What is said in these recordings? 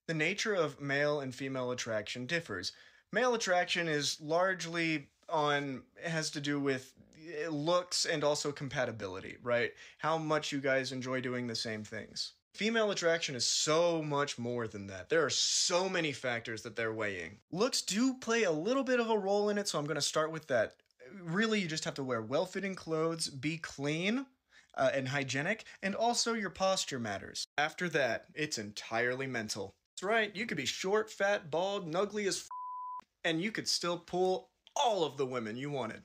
The nature of male and female attraction differs. Male attraction is largely on has to do with looks and also compatibility, right? How much you guys enjoy doing the same things. Female attraction is so much more than that. There are so many factors that they're weighing. Looks do play a little bit of a role in it, so I'm going to start with that. Really, you just have to wear well-fitting clothes, be clean, and hygienic, and also your posture matters. After that, it's entirely mental. That's right, you could be short, fat, bald, and ugly as and you could still pull all of the women you wanted.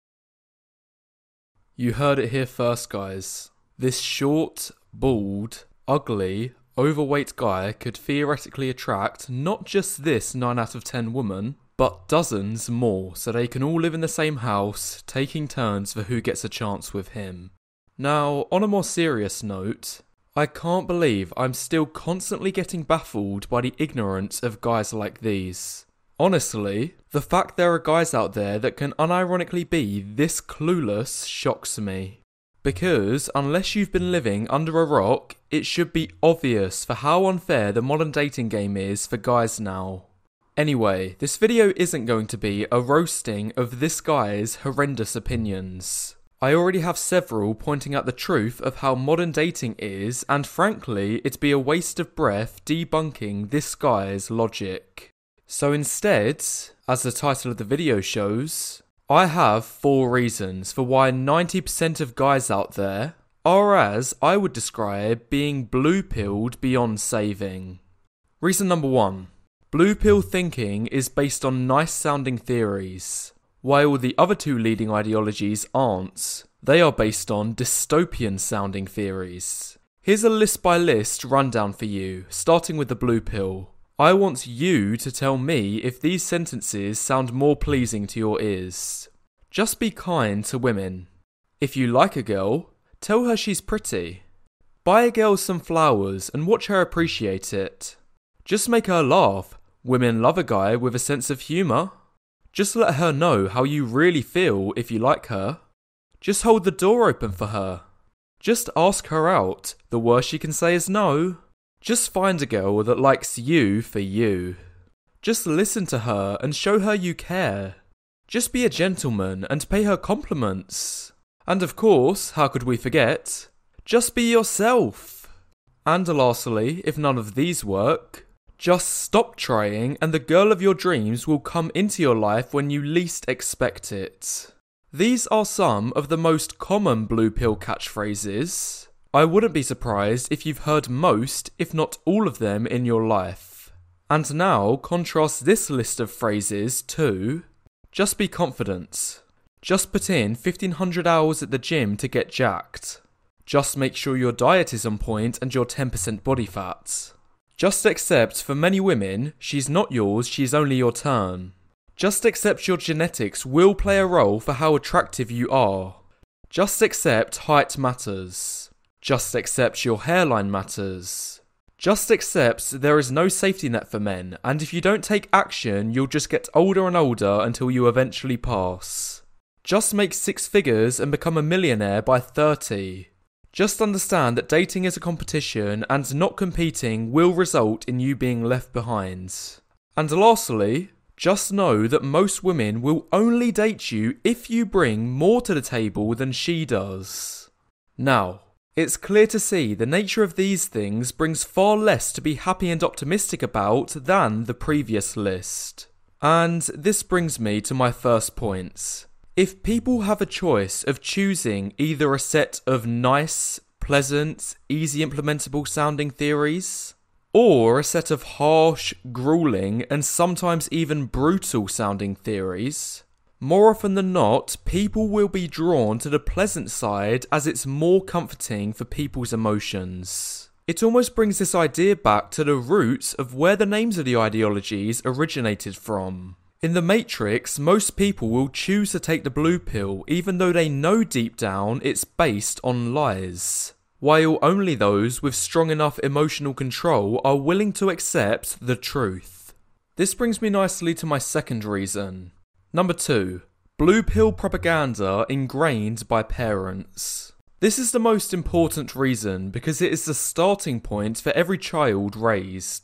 You heard it here first, guys. This short, bald, ugly, overweight guy could theoretically attract not just this 9 out of 10 woman, but dozens more, so they can all live in the same house, taking turns for who gets a chance with him. Now, on a more serious note, I can't believe I'm still constantly getting baffled by the ignorance of guys like these. Honestly, the fact there are guys out there that can unironically be this clueless shocks me. Because unless you've been living under a rock, it should be obvious for how unfair the modern dating game is for guys now. Anyway, this video isn't going to be a roasting of this guy's horrendous opinions. I already have several pointing out the truth of how modern dating is, and frankly, it'd be a waste of breath debunking this guy's logic. So instead, as the title of the video shows, I have 4 reasons for why 90% of guys out there are, as I would describe, being blue-pilled beyond saving. Reason number 1. Blue pill thinking is based on nice-sounding theories, while the other 2 leading ideologies aren't. They are based on dystopian-sounding theories. Here's a list-by-list rundown for you, starting with the blue pill. I want you to tell me if these sentences sound more pleasing to your ears. Just be kind to women. If you like a girl, tell her she's pretty. Buy a girl some flowers and watch her appreciate it. Just make her laugh. Women love a guy with a sense of humour. Just let her know how you really feel if you like her. Just hold the door open for her. Just ask her out. The worst she can say is no. Just find a girl that likes you for you. Just listen to her and show her you care. Just be a gentleman and pay her compliments. And of course, how could we forget? Just be yourself. And lastly, if none of these work, just stop trying and the girl of your dreams will come into your life when you least expect it. These are some of the most common blue pill catchphrases. I wouldn't be surprised if you've heard most, if not all of them in your life. And now contrast this list of phrases to: just be confident. Just put in 1500 hours at the gym to get jacked. Just make sure your diet is on point and you're 10% body fat. Just accept for many women, she's not yours, she's only your turn. Just accept your genetics will play a role for how attractive you are. Just accept height matters. Just accept your hairline matters. Just accept there is no safety net for men, and if you don't take action, you'll just get older and older until you eventually pass. Just make 6 figures and become a millionaire by 30. Just understand that dating is a competition and not competing will result in you being left behind. And lastly, just know that most women will only date you if you bring more to the table than she does. Now, it's clear to see the nature of these things brings far less to be happy and optimistic about than the previous list. And this brings me to my first point. If people have a choice of choosing either a set of nice, pleasant, easy implementable sounding theories, or a set of harsh, grueling, and sometimes even brutal sounding theories, more often than not, people will be drawn to the pleasant side as it's more comforting for people's emotions. It almost brings this idea back to the roots of where the names of the ideologies originated from. In The Matrix, most people will choose to take the blue pill even though they know deep down it's based on lies, while only those with strong enough emotional control are willing to accept the truth. This brings me nicely to my second reason. Number 2. Blue pill propaganda ingrained by parents. This is the most important reason because it is the starting point for every child raised.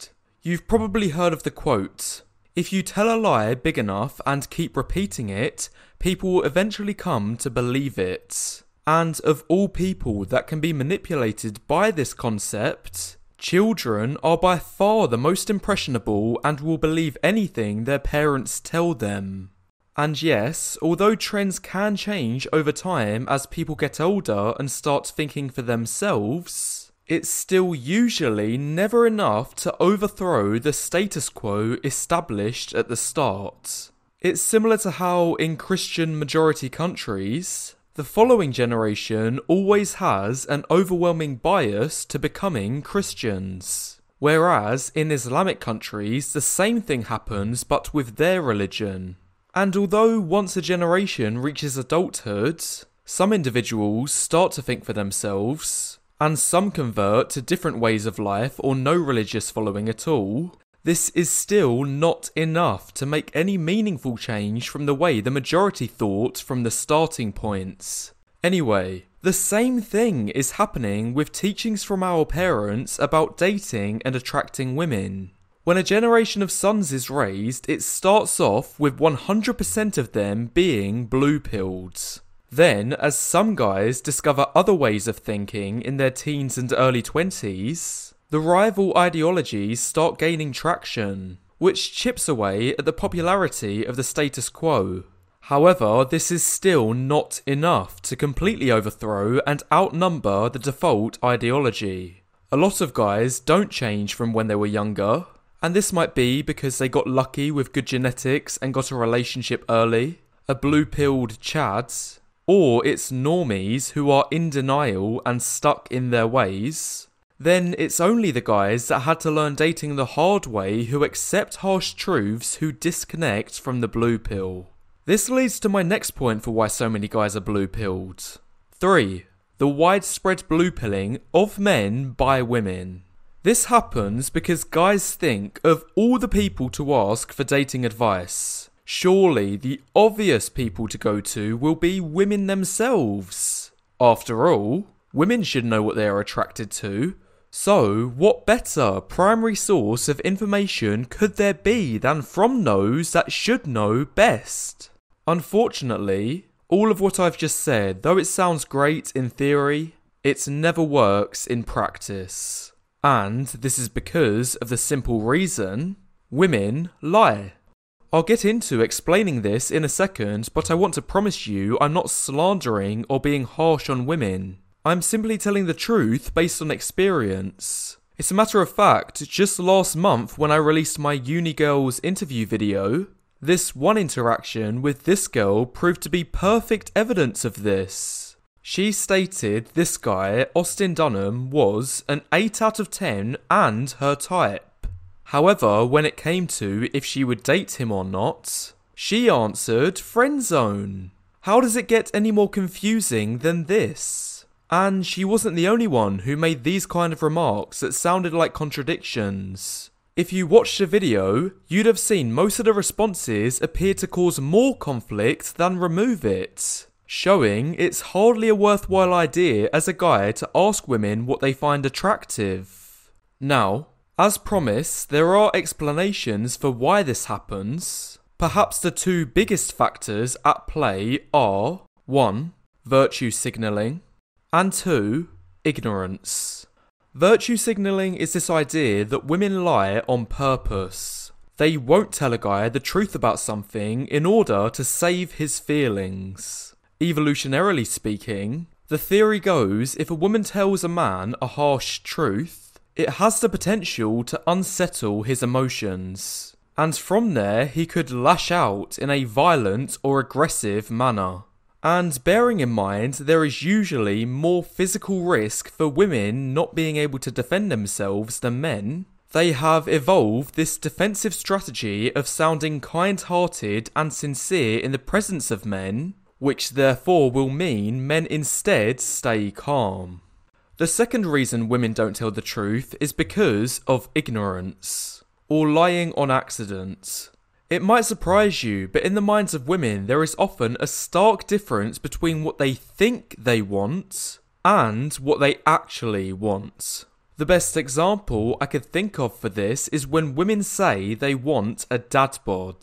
You've probably heard of the quote, "If you tell a lie big enough and keep repeating it, people will eventually come to believe it." And of all people that can be manipulated by this concept, children are by far the most impressionable and will believe anything their parents tell them. And yes, although trends can change over time as people get older and start thinking for themselves, it's still usually never enough to overthrow the status quo established at the start. It's similar to how in Christian majority countries, the following generation always has an overwhelming bias to becoming Christians. Whereas in Islamic countries, the same thing happens but with their religion. And although once a generation reaches adulthood, some individuals start to think for themselves, and some convert to different ways of life or no religious following at all, this is still not enough to make any meaningful change from the way the majority thought from the starting points. Anyway, the same thing is happening with teachings from our parents about dating and attracting women. When a generation of sons is raised, it starts off with 100% of them being blue-pilled. Then, as some guys discover other ways of thinking in their teens and early 20s, the rival ideologies start gaining traction, which chips away at the popularity of the status quo. However, this is still not enough to completely overthrow and outnumber the default ideology. A lot of guys don't change from when they were younger, and this might be because they got lucky with good genetics and got a relationship early, a blue-pilled chads, or it's normies who are in denial and stuck in their ways. Then it's only the guys that had to learn dating the hard way who accept harsh truths who disconnect from the blue pill. This leads to my next point for why so many guys are blue-pilled. 3. The widespread blue-pilling of men by women. This happens because guys think of all the people to ask for dating advice. Surely the obvious people to go to will be women themselves. After all, women should know what they are attracted to. So, what better primary source of information could there be than from those that should know best? Unfortunately, all of what I've just said, though it sounds great in theory, it never works in practice. And this is because of the simple reason, women lie. I'll get into explaining this in a second, but I want to promise you I'm not slandering or being harsh on women. I'm simply telling the truth based on experience. It's a matter of fact, just last month when I released my uni girls interview video, this one interaction with this girl proved to be perfect evidence of this. She stated this guy, Austin Dunham, was an 8 out of 10 and her type. However, when it came to if she would date him or not, she answered friend zone. How does it get any more confusing than this? And she wasn't the only one who made these kind of remarks that sounded like contradictions. If you watched the video, you'd have seen most of the responses appear to cause more conflict than remove it, showing it's hardly a worthwhile idea as a guy to ask women what they find attractive. Now, as promised, there are explanations for why this happens. Perhaps the two biggest factors at play are 1. Virtue signalling, and 2. Ignorance. Virtue signalling is this idea that women lie on purpose. They won't tell a guy the truth about something in order to save his feelings. Evolutionarily speaking, the theory goes if a woman tells a man a harsh truth, it has the potential to unsettle his emotions, and from there he could lash out in a violent or aggressive manner. And bearing in mind there is usually more physical risk for women not being able to defend themselves than men, they have evolved this defensive strategy of sounding kind-hearted and sincere in the presence of men, which therefore will mean men instead stay calm. The second reason women don't tell the truth is because of ignorance, or lying on accident. It might surprise you, but in the minds of women there is often a stark difference between what they think they want and what they actually want. The best example I could think of for this is when women say they want a dad bod.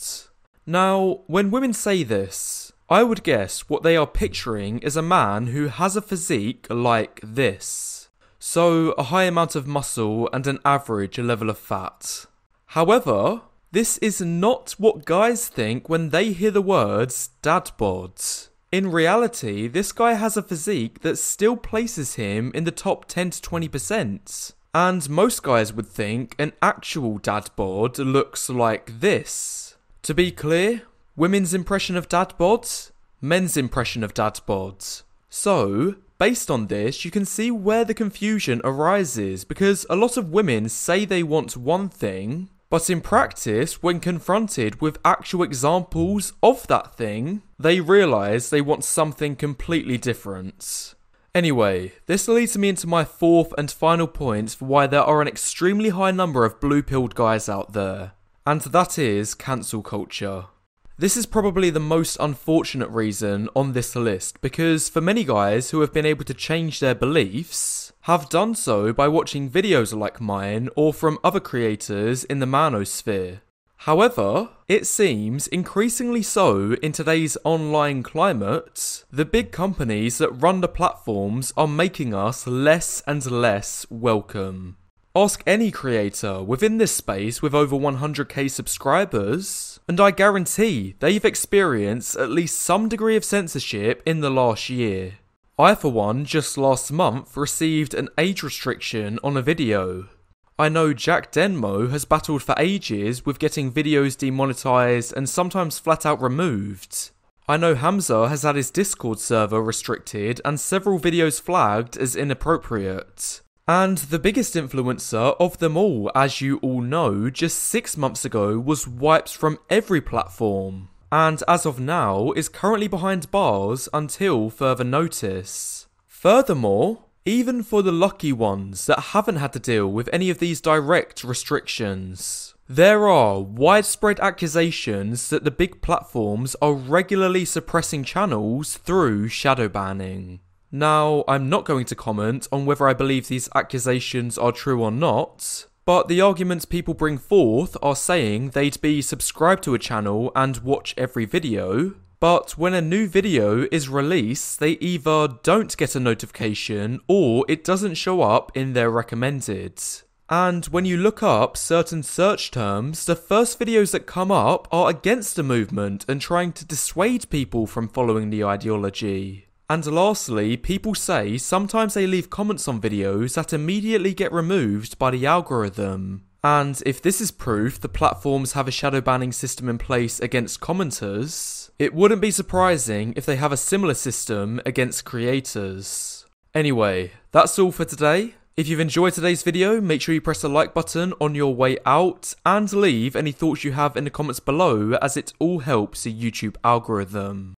Now, when women say this, I would guess what they are picturing is a man who has a physique like this. So, a high amount of muscle and an average level of fat. However, this is not what guys think when they hear the words dad bod. In reality, this guy has a physique that still places him in the top 10 to 20%. And most guys would think an actual dad bod looks like this. To be clear, women's impression of dad bods, men's impression of dad bods. So, based on this, you can see where the confusion arises because a lot of women say they want one thing, but in practice, when confronted with actual examples of that thing, they realise they want something completely different. Anyway, this leads me into my fourth and final point for why there are an extremely high number of blue-pilled guys out there, and that is cancel culture. This is probably the most unfortunate reason on this list because for many guys who have been able to change their beliefs, have done so by watching videos like mine or from other creators in the manosphere. However, it seems increasingly so in today's online climate, the big companies that run the platforms are making us less and less welcome. Ask any creator within this space with over 100k subscribers, and I guarantee they've experienced at least some degree of censorship in the last year. I, for one, just last month received an age restriction on a video. I know Jack Denmo has battled for ages with getting videos demonetized and sometimes flat out removed. I know Hamza has had his Discord server restricted and several videos flagged as inappropriate. And the biggest influencer of them all, as you all know, just 6 months ago was wiped from every platform. And as of now, is currently behind bars until further notice. Furthermore, even for the lucky ones that haven't had to deal with any of these direct restrictions, there are widespread accusations that the big platforms are regularly suppressing channels through shadow banning. Now, I'm not going to comment on whether I believe these accusations are true or not, but the arguments people bring forth are saying they'd be subscribed to a channel and watch every video, but when a new video is released, they either don't get a notification or it doesn't show up in their recommended. And when you look up certain search terms, the first videos that come up are against the movement and trying to dissuade people from following the ideology. And lastly, people say sometimes they leave comments on videos that immediately get removed by the algorithm. And if this is proof the platforms have a shadow banning system in place against commenters, it wouldn't be surprising if they have a similar system against creators. Anyway, that's all for today. If you've enjoyed today's video, make sure you press the like button on your way out and leave any thoughts you have in the comments below as it all helps the YouTube algorithm.